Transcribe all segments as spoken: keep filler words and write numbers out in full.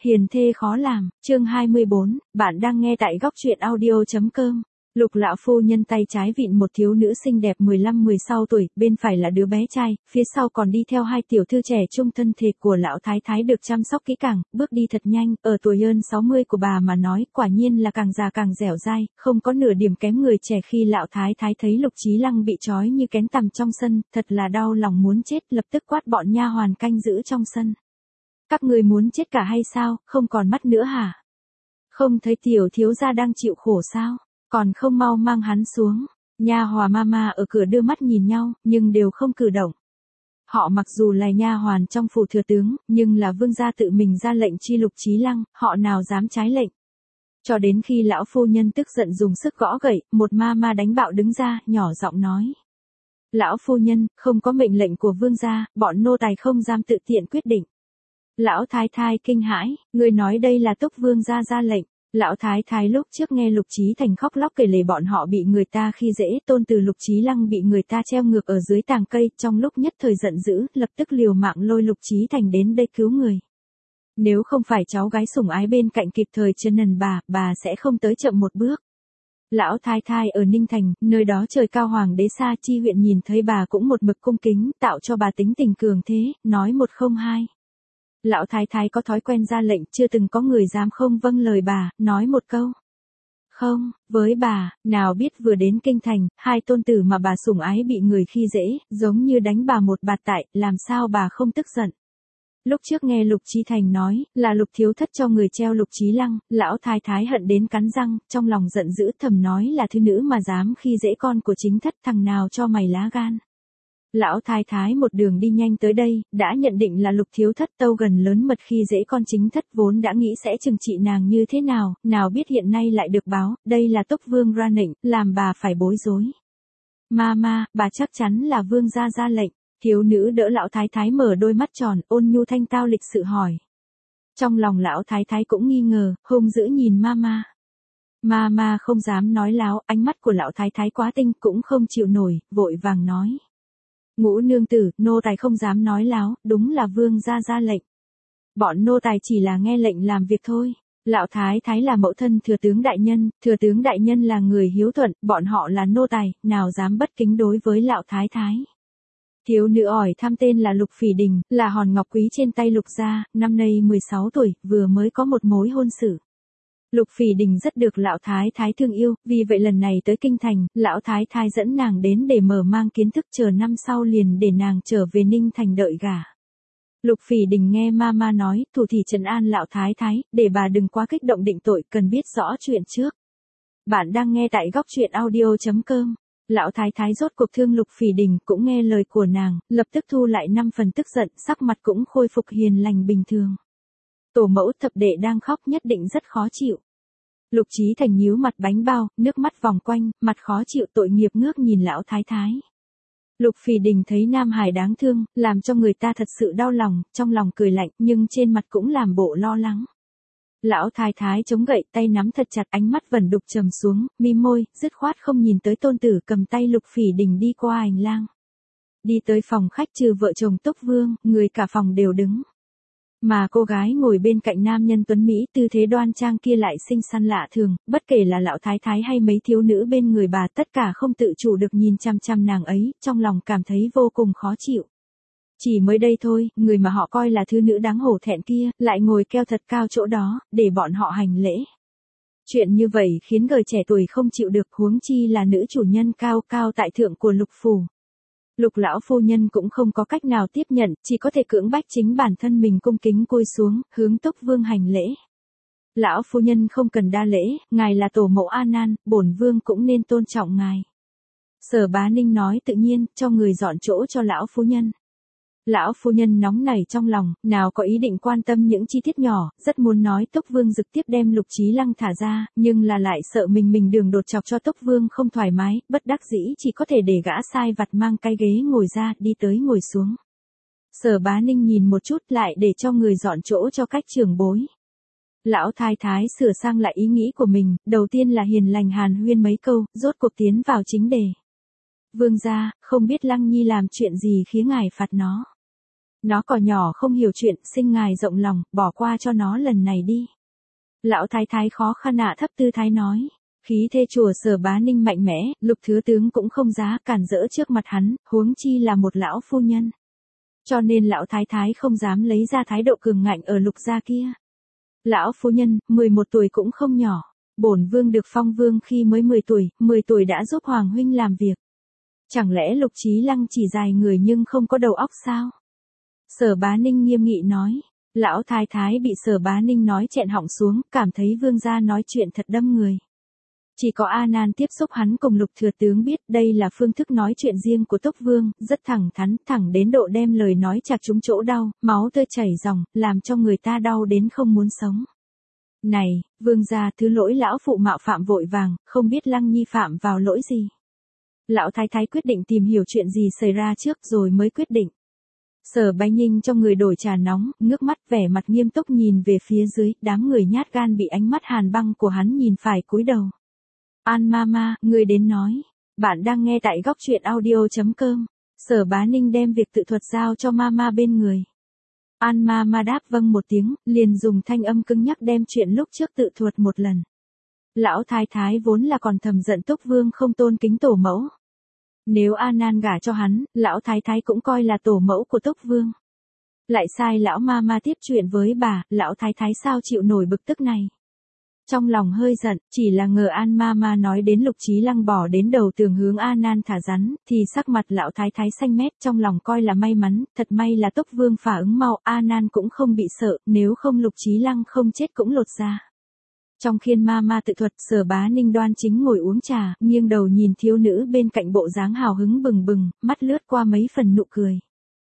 Hiền thê khó làm, chương hai mươi bốn, bạn đang nghe tại góc truyện audio.com. Lục lão phu nhân tay trái vịn một thiếu nữ xinh đẹp mười lăm mười sáu tuổi, bên phải là đứa bé trai, phía sau còn đi theo hai tiểu thư trẻ trung thân thể của lão thái thái được chăm sóc kỹ càng, bước đi thật nhanh, ở tuổi hơn sáu mươi của bà mà nói, quả nhiên là càng già càng dẻo dai, không có nửa điểm kém người trẻ. Khi lão thái thái thấy Lục Chí Lăng bị trói như kén tằm trong sân, thật là đau lòng muốn chết, lập tức quát bọn nha hoàn canh giữ trong sân. Các người muốn chết cả hay sao, không còn mắt nữa hả? Không thấy tiểu thiếu gia đang chịu khổ sao? Còn không mau mang hắn xuống. Nha hòa mama ở cửa đưa mắt nhìn nhau, nhưng đều không cử động. Họ mặc dù là nha hoàn trong phủ thừa tướng, nhưng là vương gia tự mình ra lệnh chi Lục Chí Lăng, họ nào dám trái lệnh. Cho đến khi lão phu nhân tức giận dùng sức gõ gậy, một mama đánh bạo đứng ra, nhỏ giọng nói. Lão phu nhân, không có mệnh lệnh của vương gia, bọn nô tài không dám tự tiện quyết định. Lão thái thái kinh hãi, người nói đây là Túc vương gia ra lệnh. Lão thái thái lúc trước nghe Lục Chí Thành khóc lóc kể lể bọn họ bị người ta khi dễ, tôn từ Lục Chí Lăng bị người ta treo ngược ở dưới tàng cây, trong lúc nhất thời giận dữ, lập tức liều mạng lôi Lục Chí Thành đến đây cứu người. Nếu không phải cháu gái sủng ái bên cạnh kịp thời chân nần bà, bà sẽ không tới chậm một bước. Lão thái thái ở Ninh Thành, nơi đó trời cao hoàng đế Sa Chi huyện nhìn thấy bà cũng một mực cung kính, tạo cho bà tính tình cường thế, nói một không hai. Lão thái thái có thói quen ra lệnh, chưa từng có người dám không vâng lời bà, nói một câu. Không, với bà, nào biết vừa đến kinh thành, hai tôn tử mà bà sủng ái bị người khi dễ, giống như đánh bà một bạt tại, làm sao bà không tức giận. Lúc trước nghe Lục Chí Thành nói, là Lục thiếu thất cho người treo Lục Chí Lăng, lão thái thái hận đến cắn răng, trong lòng giận dữ thầm nói là thứ nữ mà dám khi dễ con của chính thất, thằng nào cho mày lá gan. Lão thái thái một đường đi nhanh tới đây, đã nhận định là Lục thiếu thất tâu gần lớn mật khi dễ con chính thất, vốn đã nghĩ sẽ trừng trị nàng như thế nào, nào biết hiện nay lại được báo, đây là Túc vương ra lệnh, làm bà phải bối rối. Mama, bà chắc chắn là vương gia ra lệnh. Thiếu nữ đỡ lão thái thái mở đôi mắt tròn, ôn nhu thanh tao lịch sự hỏi. Trong lòng lão thái thái cũng nghi ngờ, hung dữ nhìn mama. Mama không dám nói láo, ánh mắt của lão thái thái quá tinh, cũng không chịu nổi, vội vàng nói. Ngũ nương tử, nô tài không dám nói láo, đúng là vương gia ra lệnh. Bọn nô tài chỉ là nghe lệnh làm việc thôi. Lão thái thái là mẫu thân thừa tướng đại nhân, thừa tướng đại nhân là người hiếu thuận, bọn họ là nô tài, nào dám bất kính đối với lão thái thái. Thiếu nữ ỏi thăm tên là Lục Phỉ Đình, là hòn ngọc quý trên tay Lục gia, năm nay mười sáu tuổi, vừa mới có một mối hôn sự. Lục Phỉ Đình rất được lão thái thái thương yêu, vì vậy lần này tới kinh thành, lão thái thái dẫn nàng đến để mở mang kiến thức, chờ năm sau liền để nàng trở về Ninh Thành đợi gả. Lục Phỉ Đình nghe mama nói, thủ thị trấn an lão thái thái, để bà đừng quá kích động định tội, cần biết rõ chuyện trước. Bạn đang nghe tại góc truyện audio.com. Lão thái thái rốt cuộc thương Lục Phỉ Đình, cũng nghe lời của nàng, lập tức thu lại năm phần tức giận, sắc mặt cũng khôi phục hiền lành bình thường. Tổ mẫu thập đệ đang khóc nhất định rất khó chịu. Lục Chí Thành nhíu mặt bánh bao, nước mắt vòng quanh, mặt khó chịu tội nghiệp ngước nhìn lão thái thái. Lục Phỉ Đình thấy Nam Hải đáng thương, làm cho người ta thật sự đau lòng, trong lòng cười lạnh, nhưng trên mặt cũng làm bộ lo lắng. Lão thái thái chống gậy, tay nắm thật chặt, ánh mắt vẩn đục trầm xuống, mím môi, dứt khoát không nhìn tới tôn tử cầm tay Lục Phỉ Đình đi qua hành lang. Đi tới phòng khách trừ vợ chồng Túc Vương, người cả phòng đều đứng. Mà cô gái ngồi bên cạnh nam nhân tuấn Mỹ tư thế đoan trang kia lại xinh xắn lạ thường, bất kể là lão thái thái hay mấy thiếu nữ bên người bà, tất cả không tự chủ được nhìn chăm chăm nàng ấy, trong lòng cảm thấy vô cùng khó chịu. Chỉ mới đây thôi, người mà họ coi là thứ nữ đáng hổ thẹn kia, lại ngồi keo thật cao chỗ đó, để bọn họ hành lễ. Chuyện như vậy khiến người trẻ tuổi không chịu được, huống chi là nữ chủ nhân cao cao tại thượng của Lục phủ. Lục lão phu nhân cũng không có cách nào tiếp nhận, chỉ có thể cưỡng bách chính bản thân mình cung kính cúi xuống, hướng Túc Vương hành lễ. Lão phu nhân không cần đa lễ, ngài là tổ mẫu A Nan, bổn vương cũng nên tôn trọng ngài. Sở Bá Ninh nói tự nhiên, cho người dọn chỗ cho lão phu nhân. Lão phu nhân nóng nảy trong lòng, nào có ý định quan tâm những chi tiết nhỏ, rất muốn nói Túc Vương trực tiếp đem Lục Chí Lăng thả ra, nhưng là lại sợ mình mình đường đột chọc cho Túc Vương không thoải mái, bất đắc dĩ chỉ có thể để gã sai vặt mang cái ghế ngồi ra, đi tới ngồi xuống. Sở Bá Ninh nhìn một chút lại để cho người dọn chỗ cho cách trưởng bối. Lão thái thái sửa sang lại ý nghĩ của mình, đầu tiên là hiền lành hàn huyên mấy câu, rốt cuộc tiến vào chính đề. Vương gia, không biết Lăng Nhi làm chuyện gì khiến ngài phạt nó. Nó cỏ nhỏ không hiểu chuyện, xin ngài rộng lòng, bỏ qua cho nó lần này đi. Lão thái thái khó khăn hạ thấp tư thái nói. Khí thế chùa Sở Bá Ninh mạnh mẽ, Lục Thứ Tướng cũng không dám cản rỡ trước mặt hắn, huống chi là một lão phu nhân. Cho nên lão thái thái không dám lấy ra thái độ cường ngạnh ở Lục gia kia. Lão phu nhân, mười một tuổi cũng không nhỏ. Bổn vương được phong vương khi mới mười tuổi, mười tuổi đã giúp Hoàng huynh làm việc. Chẳng lẽ Lục Chí Lăng chỉ dài người nhưng không có đầu óc sao? Sở Bá Ninh nghiêm nghị nói. Lão thái thái bị Sở Bá Ninh nói chẹn họng xuống, cảm thấy vương gia nói chuyện thật đâm người. Chỉ có A Nan tiếp xúc hắn cùng Lục Thừa Tướng biết đây là phương thức nói chuyện riêng của Tốc Vương, rất thẳng thắn, thẳng đến độ đem lời nói chạc trúng chỗ đau, máu tươi chảy ròng, làm cho người ta đau đến không muốn sống. Này, vương gia thứ lỗi lão phụ mạo phạm vội vàng, không biết Lăng Nhi phạm vào lỗi gì. Lão thái thái quyết định tìm hiểu chuyện gì xảy ra trước rồi mới quyết định. Sở Bá Ninh trong người đổi trà nóng, ngước mắt vẻ mặt nghiêm túc nhìn về phía dưới, đám người nhát gan bị ánh mắt hàn băng của hắn nhìn phải cúi đầu. An Mama, người đến nói. Bạn đang nghe tại góc truyện audio chấm com. Sở Bá Ninh đem việc tự thuật giao cho Mama bên người. An Mama đáp vâng một tiếng, liền dùng thanh âm cứng nhắc đem chuyện lúc trước tự thuật một lần. Lão thái thái vốn là còn thầm giận Túc Vương không tôn kính tổ mẫu. Nếu A Nan gả cho hắn, lão thái thái cũng coi là tổ mẫu của Túc Vương. Lại sai lão Mama tiếp chuyện với bà, lão thái thái sao chịu nổi bực tức này. Trong lòng hơi giận, chỉ là ngờ An Mama nói đến Lục Chí Lăng bỏ đến đầu tường hướng A Nan thả rắn, thì sắc mặt lão thái thái xanh mét, trong lòng coi là may mắn, thật may là Tốc Vương phả ứng mau, A Nan cũng không bị sợ, nếu không Lục Chí Lăng không chết cũng lột ra. Trong khiên Mama tự thuật, Sở Bá Ninh đoan chính ngồi uống trà, nghiêng đầu nhìn thiếu nữ bên cạnh bộ dáng hào hứng bừng bừng, mắt lướt qua mấy phần nụ cười.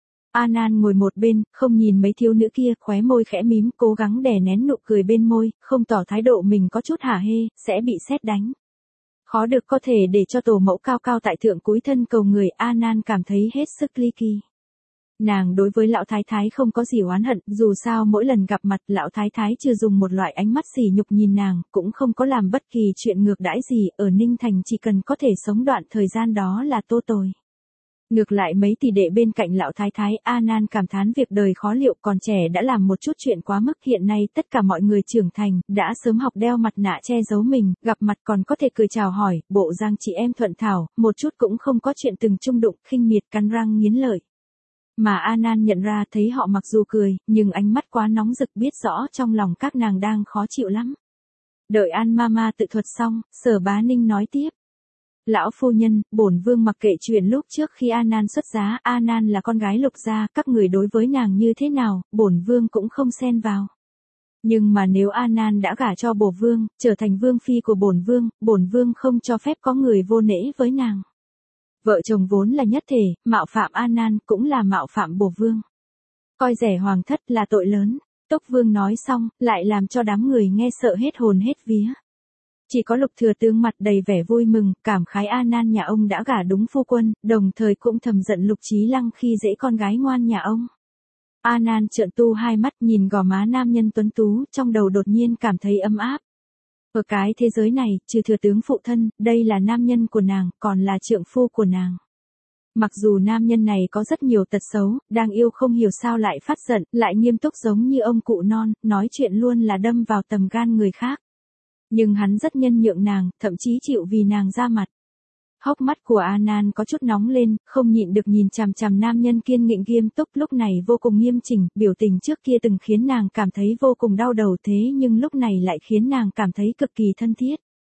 A Nan ngồi một bên, không nhìn mấy thiếu nữ kia, khóe môi khẽ mím, cố gắng đè nén nụ cười bên môi, không tỏ thái độ mình có chút hả hê, sẽ bị sét đánh. Khó được có thể để cho tổ mẫu cao cao tại thượng cúi thân cầu người, A Nan cảm thấy hết sức ly kỳ. Nàng đối với lão thái thái không có gì oán hận, dù sao mỗi lần gặp mặt lão thái thái chưa dùng một loại ánh mắt sỉ nhục nhìn nàng, cũng không có làm bất kỳ chuyện ngược đãi gì, ở Ninh Thành chỉ cần có thể sống đoạn thời gian đó là tô tồi. Ngược lại mấy tỷ đệ bên cạnh lão thái thái, A Nan cảm thán việc đời khó liệu, còn trẻ đã làm một chút chuyện quá mức, hiện nay tất cả mọi người trưởng thành, đã sớm học đeo mặt nạ che giấu mình, gặp mặt còn có thể cười chào hỏi, bộ dáng chị em thuận thảo, một chút cũng không có chuyện từng chung đụng, khinh miệt cắn răng nghiến lợi. Mà A Nan nhận ra thấy họ mặc dù cười, nhưng ánh mắt quá nóng rực, biết rõ trong lòng các nàng đang khó chịu lắm. Đợi An Mama tự thuật xong, Sở Bá Ninh nói tiếp. Lão phu nhân, bổn vương mặc kệ chuyện lúc trước khi A Nan xuất giá, A Nan là con gái Lục gia, các người đối với nàng như thế nào, bổn vương cũng không xen vào. Nhưng mà nếu A Nan đã gả cho bổ vương, trở thành vương phi của bổn vương, bổn vương không cho phép có người vô nễ với nàng. Vợ chồng vốn là nhất thể, mạo phạm A Nan cũng là mạo phạm bổ vương. Coi rẻ hoàng thất là tội lớn. Tốc Vương nói xong, lại làm cho đám người nghe sợ hết hồn hết vía. Chỉ có Lục Thừa Tướng mặt đầy vẻ vui mừng, cảm khái A Nan nhà ông đã gả đúng phu quân, đồng thời cũng thầm giận Lục Chí Lăng khi dễ con gái ngoan nhà ông. A Nan trợn tu hai mắt nhìn gò má nam nhân tuấn tú, trong đầu đột nhiên cảm thấy ấm áp. Ở cái thế giới này, trừ Thừa Tướng phụ thân, đây là nam nhân của nàng, còn là trượng phu của nàng. Mặc dù nam nhân này có rất nhiều tật xấu, đang yêu không hiểu sao lại phát giận, lại nghiêm túc giống như ông cụ non, nói chuyện luôn là đâm vào tầm gan người khác. Nhưng hắn rất nhân nhượng nàng, thậm chí chịu vì nàng ra mặt. Hốc mắt của A Nan có chút nóng lên, không nhịn được nhìn chằm chằm nam nhân kiên nghị nghiêm túc, lúc này vô cùng nghiêm chỉnh, biểu tình trước kia từng khiến nàng cảm thấy vô cùng đau đầu, thế nhưng lúc này lại khiến nàng cảm thấy cực kỳ thân thiết.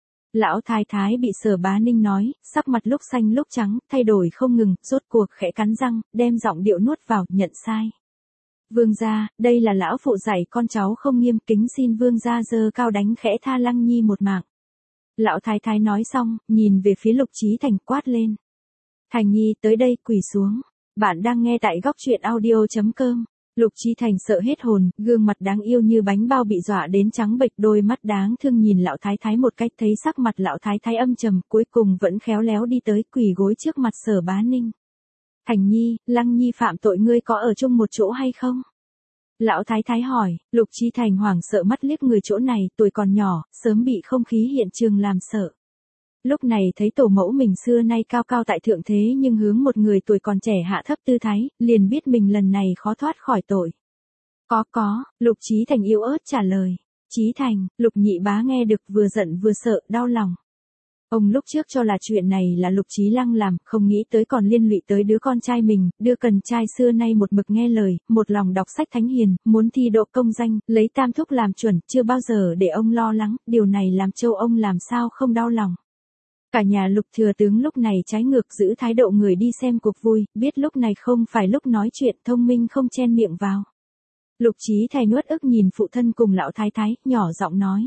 Lão thái thái bị Sở Bá Ninh nói, sắc mặt lúc xanh lúc trắng, thay đổi không ngừng, rốt cuộc khẽ cắn răng, đem giọng điệu nuốt vào, nhận sai. Vương gia, đây là lão phụ dạy con cháu không nghiêm, kính xin vương gia giơ cao đánh khẽ tha Lăng Nhi một mạng. Lão thái thái nói xong, nhìn về phía Lục Chí Thành quát lên. Thành Nhi tới đây, quỳ xuống. Bạn đang nghe tại góc truyện audio chấm com. Lục Chí Thành sợ hết hồn, gương mặt đáng yêu như bánh bao bị dọa đến trắng bệch, đôi mắt đáng thương nhìn lão thái thái một cách, thấy sắc mặt lão thái thái âm trầm, cuối cùng vẫn khéo léo đi tới quỳ gối trước mặt Sở Bá Ninh. Thành Nhi, Lăng Nhi phạm tội, ngươi có ở chung một chỗ hay không? Lão thái thái hỏi. Lục Chí Thành hoảng sợ mắt liếc người chỗ này, tuổi còn nhỏ, sớm bị không khí hiện trường làm sợ. Lúc này thấy tổ mẫu mình xưa nay cao cao tại thượng thế nhưng hướng một người tuổi còn trẻ hạ thấp tư thái, liền biết mình lần này khó thoát khỏi tội. Có có, Lục Chí Thành yếu ớt trả lời. Chí Thành, Lục nhị bá nghe được vừa giận vừa sợ, đau lòng. Ông lúc trước cho là chuyện này là Lục Chí Lăng làm, không nghĩ tới còn liên lụy tới đứa con trai mình, đứa cần trai xưa nay một mực nghe lời, một lòng đọc sách thánh hiền, muốn thi đỗ công danh, lấy tam thúc làm chuẩn, chưa bao giờ để ông lo lắng, điều này làm Châu ông làm sao không đau lòng. Cả nhà Lục thừa tướng lúc này trái ngược giữ thái độ người đi xem cuộc vui, biết lúc này không phải lúc nói chuyện, thông minh không chen miệng vào. Lục Chí Thành nuốt ức nhìn phụ thân cùng lão thái thái, nhỏ giọng nói.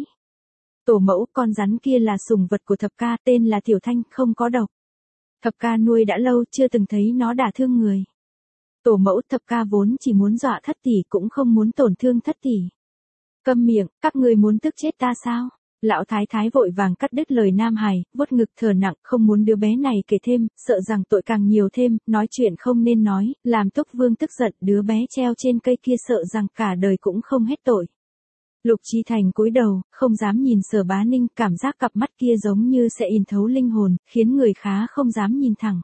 Tổ mẫu, con rắn kia là sủng vật của thập ca, tên là Tiểu Thanh, không có độc. Thập ca nuôi đã lâu, chưa từng thấy nó đả thương người. Tổ mẫu, thập ca vốn chỉ muốn dọa thất tỷ, cũng không muốn tổn thương thất tỷ. Câm miệng, các người muốn tức chết ta sao? Lão thái thái vội vàng cắt đứt lời Nam Hải, vuốt ngực thở nặng, không muốn đứa bé này kể thêm, sợ rằng tội càng nhiều thêm, nói chuyện không nên nói, làm Túc Vương tức giận, đứa bé treo trên cây kia sợ rằng cả đời cũng không hết tội. Lục Chí Thành cúi đầu, không dám nhìn Sở Bá Ninh, cảm giác cặp mắt kia giống như sẽ in thấu linh hồn, khiến người khá không dám nhìn thẳng.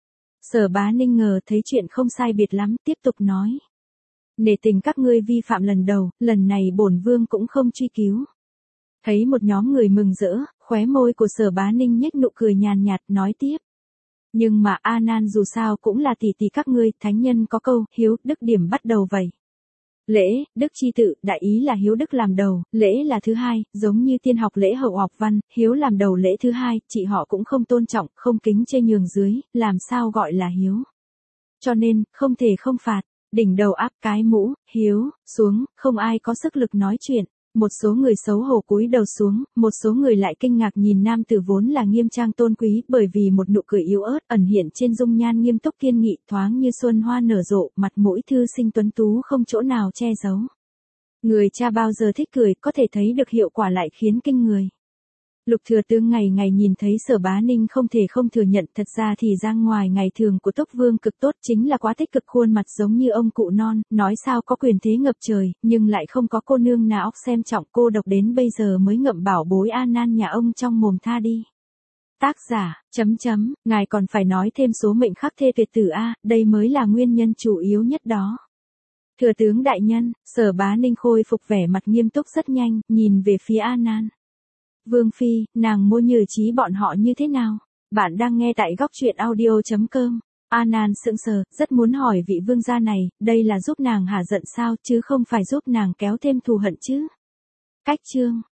Sở Bá Ninh ngờ thấy chuyện không sai biệt lắm, tiếp tục nói. Nể tình các ngươi vi phạm lần đầu, lần này bổn vương cũng không truy cứu. Thấy một nhóm người mừng rỡ, khóe môi của Sở Bá Ninh nhếch nụ cười nhàn nhạt, nói tiếp. Nhưng mà A Nan dù sao cũng là tỷ tỷ các ngươi, thánh nhân có câu, hiếu, đức điểm bắt đầu vậy. Lễ, đức chi tự, đại ý là hiếu đức làm đầu, lễ là thứ hai, giống như tiên học lễ hậu học văn, hiếu làm đầu lễ thứ hai, chị họ cũng không tôn trọng, không kính chê nhường dưới, làm sao gọi là hiếu. Cho nên, không thể không phạt, đỉnh đầu áp cái mũ, hiếu, xuống, không ai có sức lực nói chuyện. Một số người xấu hổ cúi đầu xuống, một số người lại kinh ngạc nhìn nam tử vốn là nghiêm trang tôn quý, bởi vì một nụ cười yếu ớt ẩn hiện trên dung nhan nghiêm túc kiên nghị, thoáng như xuân hoa nở rộ, mặt mũi thư sinh tuấn tú không chỗ nào che giấu. Người cha bao giờ thích cười, có thể thấy được hiệu quả lại khiến kinh người. Lục thừa tướng ngày ngày nhìn thấy Sở Bá Ninh không thể không thừa nhận, thật ra thì ra ngoài ngày thường của Túc Vương cực tốt, chính là quá tích cực, khuôn mặt giống như ông cụ non, nói sao có quyền thế ngập trời, nhưng lại không có cô nương nào xem trọng, cô độc đến bây giờ mới ngậm bảo bối A Nan nhà ông trong mồm tha đi. Tác giả, chấm chấm, ngài còn phải nói thêm số mệnh khắc thê tuyệt tử A, đây mới là nguyên nhân chủ yếu nhất đó. Thừa tướng đại nhân, Sở Bá Ninh khôi phục vẻ mặt nghiêm túc rất nhanh, nhìn về phía A Nan. Vương Phi, nàng Mô Nhừ Chí bọn họ như thế nào? Bạn đang nghe tại góc truyện audio chấm com. A Nan sững sờ, rất muốn hỏi vị vương gia này, đây là giúp nàng hả giận sao chứ không phải giúp nàng kéo thêm thù hận chứ? Cách chương